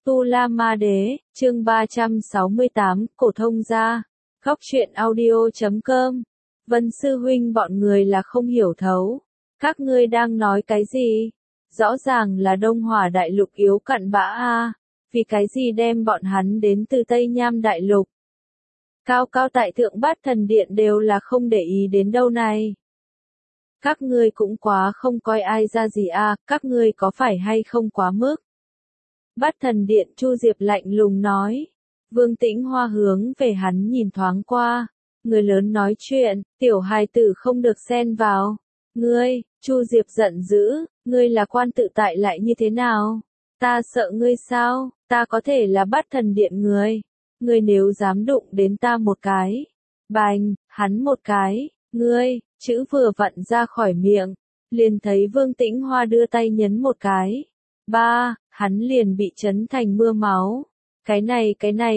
Tu La Ma Đế, chương 368, Cổ Thông Gia. Góc truyện audio.com. Vân sư huynh bọn người là không hiểu thấu. Các ngươi đang nói cái gì? Rõ ràng là Đông Hỏa Đại Lục yếu cặn bã a, vì cái gì đem bọn hắn đến từ Tây Nham Đại Lục? Cao cao tại thượng Bát Thần Điện đều là không để ý đến đâu này. Các ngươi cũng quá không coi ai ra gì a, các ngươi có phải hay không quá mức? Bát Thần Điện Chu Diệp lạnh lùng nói. Vương Tĩnh Hoa hướng về hắn nhìn thoáng qua. Người lớn nói chuyện, tiểu hài tử không được xen vào. Ngươi, Chu Diệp giận dữ, ngươi là quan tự tại lại như thế nào? Ta sợ ngươi sao? Ta có thể là Bát Thần Điện người. Ngươi nếu dám đụng đến ta một cái. Bành, hắn một cái, ngươi, chữ vừa vặn ra khỏi miệng. Liền thấy Vương Tĩnh Hoa đưa tay nhấn một cái. Hắn liền bị chấn thành mưa máu. Cái này.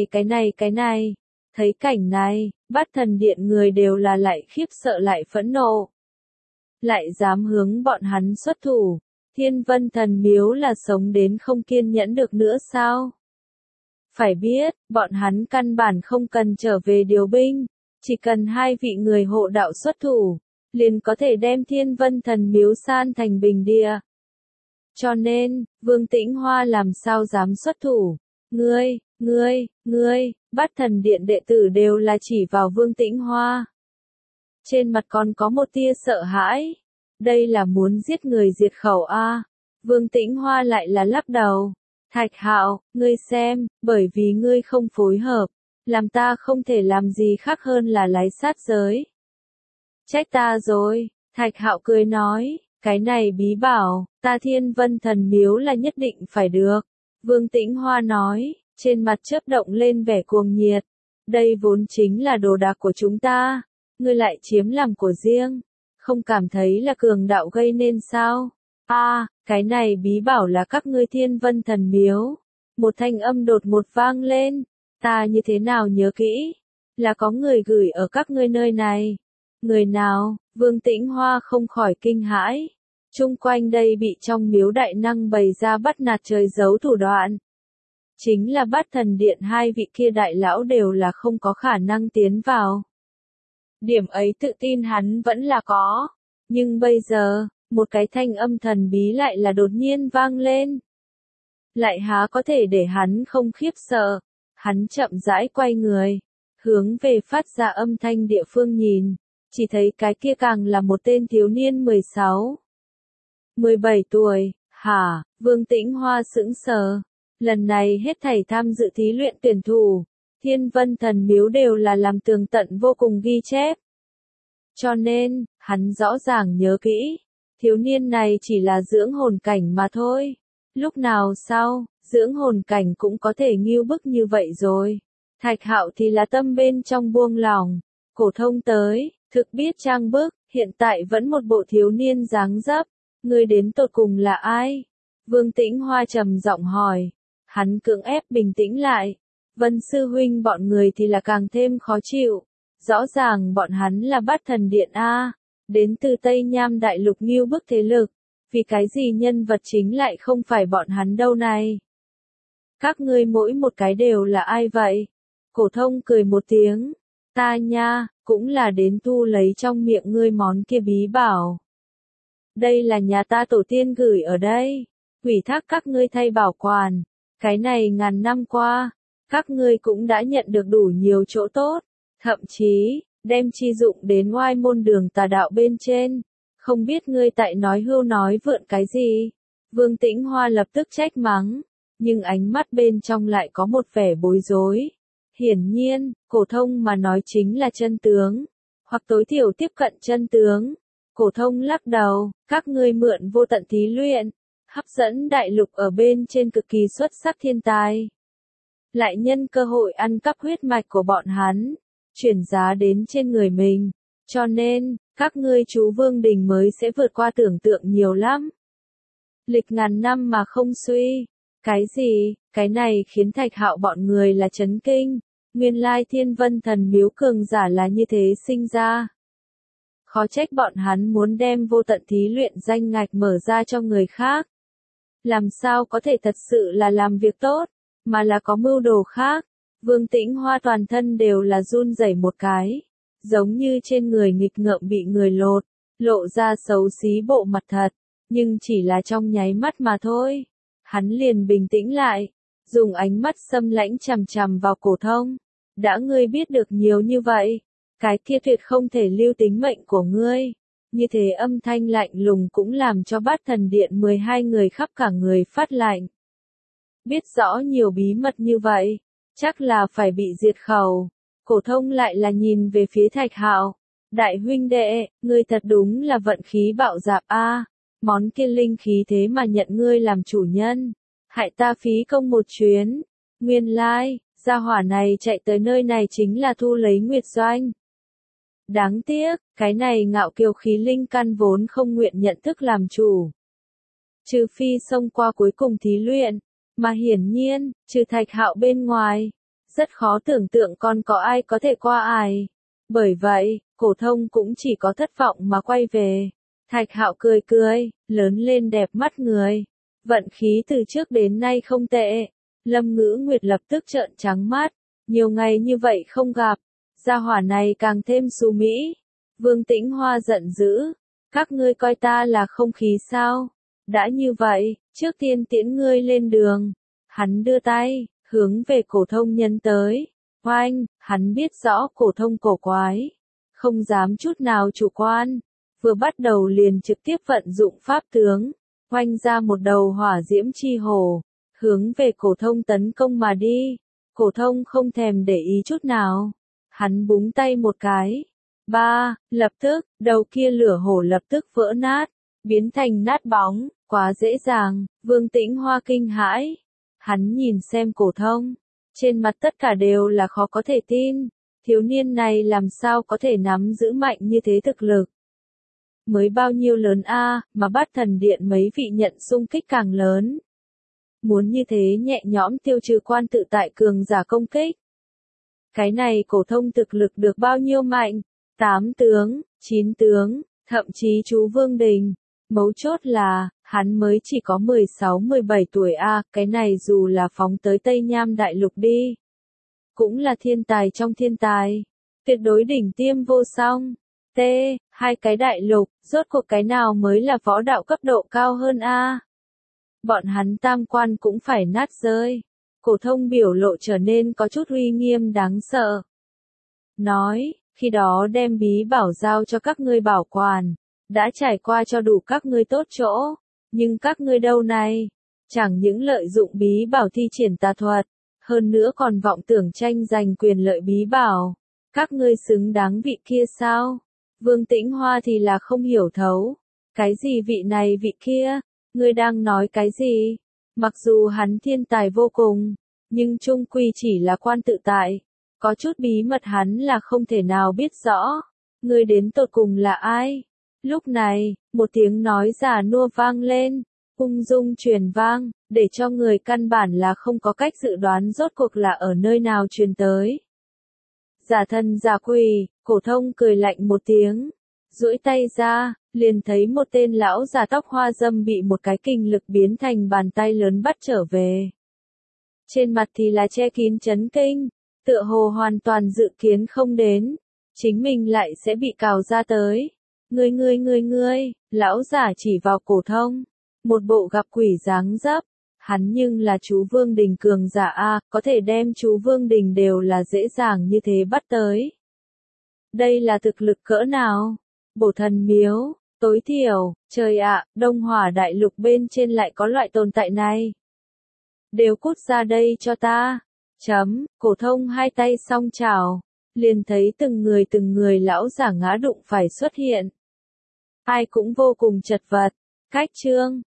Thấy cảnh này, Bát Thần Điện người đều là lại khiếp sợ lại phẫn nộ. Lại dám hướng bọn hắn xuất thủ. Thiên Vân Thần Miếu là sống đến không kiên nhẫn được nữa sao? Phải biết, bọn hắn căn bản không cần trở về điều binh. Chỉ cần hai vị người hộ đạo xuất thủ, liền có thể đem Thiên Vân Thần Miếu san thành bình địa. Cho nên, Vương Tĩnh Hoa làm sao dám xuất thủ? Ngươi, Bát Thần Điện đệ tử đều là chỉ vào Vương Tĩnh Hoa. Trên mặt còn có một tia sợ hãi. Đây là muốn giết người diệt khẩu a. Vương Tĩnh Hoa lại là lắc đầu. Thạch Hạo, ngươi xem, bởi vì ngươi không phối hợp, làm ta không thể làm gì khác hơn là lái sát giới. Trách ta rồi, Thạch Hạo cười nói. Cái này bí bảo, ta Thiên Vân Thần Miếu là nhất định phải được. Vương Tĩnh Hoa nói, trên mặt chớp động lên vẻ cuồng nhiệt. Đây vốn chính là đồ đạc của chúng ta. Ngươi lại chiếm làm của riêng. Không cảm thấy là cường đạo gây nên sao? Cái này bí bảo là các ngươi Thiên Vân Thần Miếu. Một thanh âm đột ngột vang lên. Ta như thế nào nhớ kỹ? Là có người gửi ở các ngươi nơi này. Người nào? Vương Tĩnh Hoa không khỏi kinh hãi. Chung quanh đây bị trong miếu đại năng bày ra bắt nạt trời giấu thủ đoạn. Chính là Bát Thần Điện hai vị kia đại lão đều là không có khả năng tiến vào. Điểm ấy tự tin hắn vẫn là có. Nhưng bây giờ, một cái thanh âm thần bí lại là đột nhiên vang lên. Lại há có thể để hắn không khiếp sợ. Hắn chậm rãi quay người, hướng về phát ra âm thanh địa phương nhìn. Chỉ thấy cái kia càng là một tên thiếu niên 17 tuổi, Vương Tĩnh Hoa sững sờ. Lần này hết thảy tham dự thí luyện tuyển thủ, Thiên Vân Thần Miếu đều là làm tường tận vô cùng ghi chép. Cho nên, hắn rõ ràng nhớ kỹ, thiếu niên này chỉ là dưỡng hồn cảnh mà thôi. Lúc nào sau, dưỡng hồn cảnh cũng có thể nghiêu bức như vậy rồi. Thạch Hạo thì là tâm bên trong buông lỏng. Cổ Thông tới, thực biết trang bức, hiện tại vẫn một bộ thiếu niên dáng dấp. Ngươi đến tột cùng là ai? Vương Tĩnh Hoa trầm giọng hỏi. Hắn cưỡng ép bình tĩnh lại. Vân sư huynh bọn người thì là càng thêm khó chịu. Rõ ràng bọn hắn là Bát Thần Điện a, đến từ Tây Nham Đại Lục nghiêu bức thế lực. Vì cái gì nhân vật chính lại không phải bọn hắn đâu này? Các ngươi mỗi một cái đều là ai vậy? Cổ Thông cười một tiếng. Ta nha, cũng là đến thu lấy trong miệng ngươi món kia bí bảo. Đây là nhà ta tổ tiên gửi ở đây. Ủy thác các ngươi thay bảo quản. Cái này ngàn năm qua, các ngươi cũng đã nhận được đủ nhiều chỗ tốt. Thậm chí, đem chi dụng đến oai môn đường tà đạo bên trên. Không biết ngươi tại nói hưu nói vượn cái gì? Vương Tĩnh Hoa lập tức trách mắng. Nhưng ánh mắt bên trong lại có một vẻ bối rối. Hiển nhiên, Cổ Thông mà nói chính là chân tướng. Hoặc tối thiểu tiếp cận chân tướng. Cổ Thông lắc đầu, các ngươi mượn vô tận thí luyện. Hấp dẫn đại lục ở bên trên cực kỳ xuất sắc thiên tài. Lại nhân cơ hội ăn cắp huyết mạch của bọn hắn. Chuyển giá đến trên người mình. Cho nên, các ngươi chú Vương Đình mới sẽ vượt qua tưởng tượng nhiều lắm. Lịch ngàn năm mà không suy. Cái gì? Cái này khiến Thạch Hạo bọn người là chấn kinh. Nguyên lai Thiên Vân Thần Miếu cường giả là như thế sinh ra. Khó trách bọn hắn muốn đem vô tận thí luyện danh ngạch mở ra cho người khác. Làm sao có thể thật sự là làm việc tốt, mà là có mưu đồ khác. Vương Tĩnh Hoa toàn thân đều là run rẩy một cái, giống như trên người nghịch ngợm bị người lột, lộ ra xấu xí bộ mặt thật, nhưng chỉ là trong nháy mắt mà thôi. Hắn liền bình tĩnh lại, dùng ánh mắt xâm lãnh chằm chằm vào Cổ Thông. Đã ngươi biết được nhiều như vậy, cái kia tuyệt không thể lưu tính mệnh của ngươi. Như thế âm thanh lạnh lùng cũng làm cho Bát Thần Điện 12 người khắp cả người phát lạnh. Biết rõ nhiều bí mật như vậy, chắc là phải bị diệt khẩu. Cổ Thông lại là nhìn về phía Thạch Hạo. Đại huynh đệ, ngươi thật đúng là vận khí bạo dạn a. Món kia linh khí thế mà nhận ngươi làm chủ nhân, hại ta phí công một chuyến. Nguyên lai, gia hỏa này chạy tới nơi này chính là thu lấy Nguyệt Doanh. Đáng tiếc, cái này ngạo kiều khí linh căn vốn không nguyện nhận thức làm chủ. Trừ phi xông qua cuối cùng thí luyện, mà hiển nhiên, trừ Thạch Hạo bên ngoài, rất khó tưởng tượng còn có ai có thể qua ải. Bởi vậy, Cổ Thông cũng chỉ có thất vọng mà quay về. Thạch Hạo cười cười, lớn lên đẹp mắt người. Vận khí từ trước đến nay không tệ. Lâm Ngữ Nguyệt lập tức trợn trắng mắt. Nhiều ngày như vậy không gặp, gia hỏa này càng thêm xú mỹ. Vương Tĩnh Hoa giận dữ. Các ngươi coi ta là không khí sao? Đã như vậy, trước tiên tiễn ngươi lên đường. Hắn đưa tay, hướng về Cổ Thông nhân tới. Oanh, hắn biết rõ Cổ Thông cổ quái, không dám chút nào chủ quan. Vừa bắt đầu liền trực tiếp vận dụng pháp tướng, oanh ra một đầu hỏa diễm chi hồ, hướng về Cổ Thông tấn công mà đi. Cổ Thông không thèm để ý chút nào, hắn búng tay một cái. Lập tức, đầu kia lửa hổ lập tức vỡ nát, biến thành nát bóng, quá dễ dàng. Vương Tĩnh Hoa kinh hãi, hắn nhìn xem Cổ Thông, trên mặt tất cả đều là khó có thể tin. Thiếu niên này làm sao có thể nắm giữ mạnh như thế thực lực? Mới bao nhiêu lớn a, mà Bát Thần Điện mấy vị nhận xung kích càng lớn. Muốn như thế nhẹ nhõm tiêu trừ quan tự tại cường giả công kích. Cái này Cổ Thông thực lực được bao nhiêu mạnh? 8 tướng, 9 tướng, thậm chí chú Vương Đình. Mấu chốt là, hắn mới chỉ có 16-17 tuổi a, cái này dù là phóng tới Tây Nham Đại Lục đi, cũng là thiên tài trong thiên tài, tuyệt đối đỉnh tiêm vô song. Hai cái đại lục, rốt cuộc cái nào mới là võ đạo cấp độ cao hơn a? Bọn hắn tam quan cũng phải nát rơi. Cổ Thông biểu lộ trở nên có chút uy nghiêm đáng sợ. Nói, khi đó đem bí bảo giao cho các ngươi bảo quản, đã trải qua cho đủ các ngươi tốt chỗ, nhưng các ngươi đâu này, chẳng những lợi dụng bí bảo thi triển tà thuật, hơn nữa còn vọng tưởng tranh giành quyền lợi bí bảo. Các ngươi xứng đáng vị kia sao? Vương Tĩnh Hoa thì là không hiểu thấu. Cái gì vị này vị kia? Ngươi đang nói cái gì? Mặc dù hắn thiên tài vô cùng, nhưng chung quy chỉ là quan tự tại. Có chút bí mật hắn là không thể nào biết rõ. Ngươi đến tột cùng là ai? Lúc này, một tiếng nói già nua vang lên, ung dung truyền vang, để cho người căn bản là không có cách dự đoán rốt cuộc là ở nơi nào truyền tới. Giả thân giả quỷ, Cổ Thông cười lạnh một tiếng, duỗi tay ra, liền thấy một tên lão già tóc hoa râm bị một cái kình lực biến thành bàn tay lớn bắt trở về. Trên mặt thì là che kín chấn kinh, tựa hồ hoàn toàn dự kiến không đến, chính mình lại sẽ bị cào ra tới. Ngươi, lão giả chỉ vào Cổ Thông, một bộ gặp quỷ dáng dấp. Hắn nhưng là chú Vương Đình cường giả a, có thể đem chú Vương Đình đều là dễ dàng như thế bắt tới. Đây là thực lực cỡ nào? Bổ Thần Miếu, tối thiểu, trời ạ, Đông Hỏa Đại Lục bên trên lại có loại tồn tại này. Đều cút ra đây cho ta. Cổ Thông hai tay song chảo, liền thấy từng người lão giả ngã đụng phải xuất hiện. Ai cũng vô cùng chật vật. Cách chương